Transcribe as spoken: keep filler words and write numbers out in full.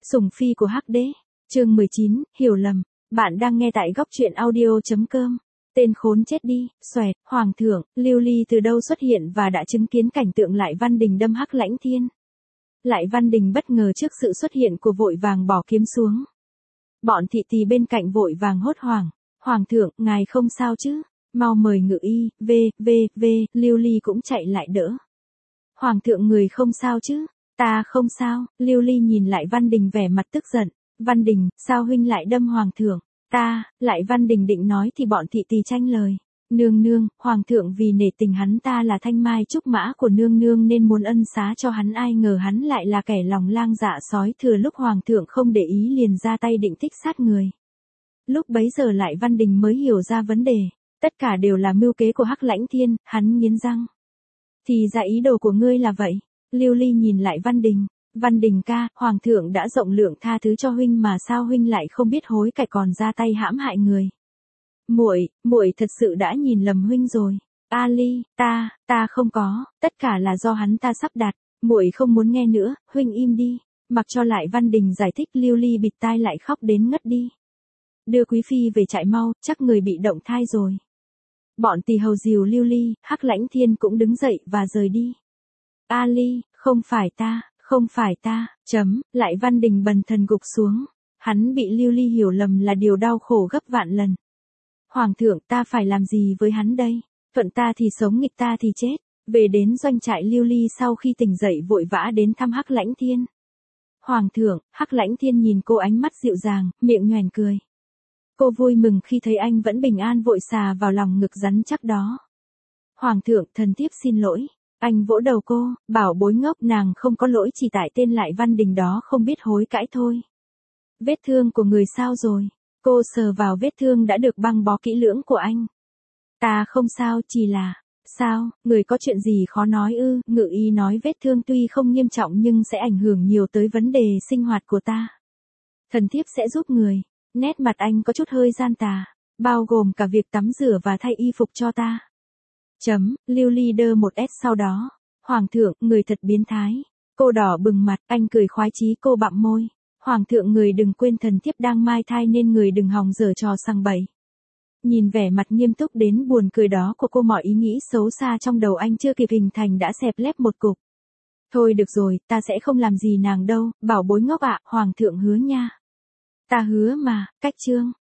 Sủng phi của Hắc Đế, chương mười chín, hiểu lầm. Bạn đang nghe tại góc truyện audio.com. Tên khốn chết đi, xoẹt, hoàng thượng, Lưu Ly từ đâu xuất hiện và đã chứng kiến cảnh tượng Lại Văn Đình đâm Hắc Lãnh Thiên. Lại Văn Đình bất ngờ trước sự xuất hiện của vội vàng bỏ kiếm xuống. Bọn thị tỳ bên cạnh vội vàng hốt hoảng. Hoàng thượng, ngài không sao chứ? Mau mời ngự y, v, v, v, Lưu Ly cũng chạy lại đỡ. Hoàng thượng người không sao chứ? Ta không sao, Lưu Ly nhìn Lại Văn Đình vẻ mặt tức giận. Văn Đình, sao huynh lại đâm hoàng thượng? Ta, Lại Văn Đình định nói thì bọn thị tỳ tranh lời. Nương nương, hoàng thượng vì nể tình hắn ta là thanh mai trúc mã của nương nương nên muốn ân xá cho hắn, ai ngờ hắn lại là kẻ lòng lang dạ sói, thừa lúc hoàng thượng không để ý liền ra tay định thích sát người. Lúc bấy giờ Lại Văn Đình mới hiểu ra vấn đề, tất cả đều là mưu kế của Hắc Lãnh Thiên, hắn nghiến răng. Thì ra ý đồ của ngươi là vậy. Lưu Ly nhìn Lại Văn Đình. Văn Đình ca, hoàng thượng đã rộng lượng tha thứ cho huynh mà sao huynh lại không biết hối cải còn ra tay hãm hại người. Muội, muội thật sự đã nhìn lầm huynh rồi. A Ly, ta, ta không có, tất cả là do hắn ta sắp đặt, muội không muốn nghe nữa, huynh im đi. Mặc cho Lại Văn Đình giải thích, Lưu Ly bịt tai lại khóc đến ngất đi. Đưa quý phi về trại mau, chắc người bị động thai rồi. Bọn tỳ hầu dìu Lưu Ly, Hắc Lãnh Thiên cũng đứng dậy và rời đi. A Ly, không phải ta, không phải ta, chấm, Lại Văn Đình bần thần gục xuống. Hắn bị Lưu Ly hiểu lầm là điều đau khổ gấp vạn lần. Hoàng thượng, ta phải làm gì với hắn đây? Thuận ta thì sống, nghịch ta thì chết. Về đến doanh trại, Lưu Ly sau khi tỉnh dậy vội vã đến thăm Hắc Lãnh Thiên. Hoàng thượng, Hắc Lãnh Thiên nhìn cô ánh mắt dịu dàng, miệng nhoẻn cười. Cô vui mừng khi thấy anh vẫn bình an, vội xà vào lòng ngực rắn chắc đó. Hoàng thượng, thần thiếp xin lỗi. Anh vỗ đầu cô, bảo bối ngốc, nàng không có lỗi, chỉ tại tên Lại Văn Đình đó không biết hối cãi thôi. Vết thương của người sao rồi? Cô sờ vào vết thương đã được băng bó kỹ lưỡng của anh. Ta không sao, chỉ là... Sao, người có chuyện gì khó nói ư? Ngự y nói vết thương tuy không nghiêm trọng nhưng sẽ ảnh hưởng nhiều tới vấn đề sinh hoạt của ta. Thần thiếp sẽ giúp người. Nét mặt anh có chút hơi gian tà, bao gồm cả việc tắm rửa và thay y phục cho ta. Chấm, Lưu Ly đơ một S sau đó. Hoàng thượng, người thật biến thái. Cô đỏ bừng mặt, anh cười khoái chí, cô bặm môi. Hoàng thượng, người đừng quên thần thiếp đang mang thai nên người đừng hòng giở trò sằng bậy. Nhìn vẻ mặt nghiêm túc đến buồn cười đó của cô, mọi ý nghĩ xấu xa trong đầu anh chưa kịp hình thành đã xẹp lép một cục. Thôi được rồi, ta sẽ không làm gì nàng đâu, bảo bối ngốc ạ, hoàng thượng hứa nha. Ta hứa mà, cách chương.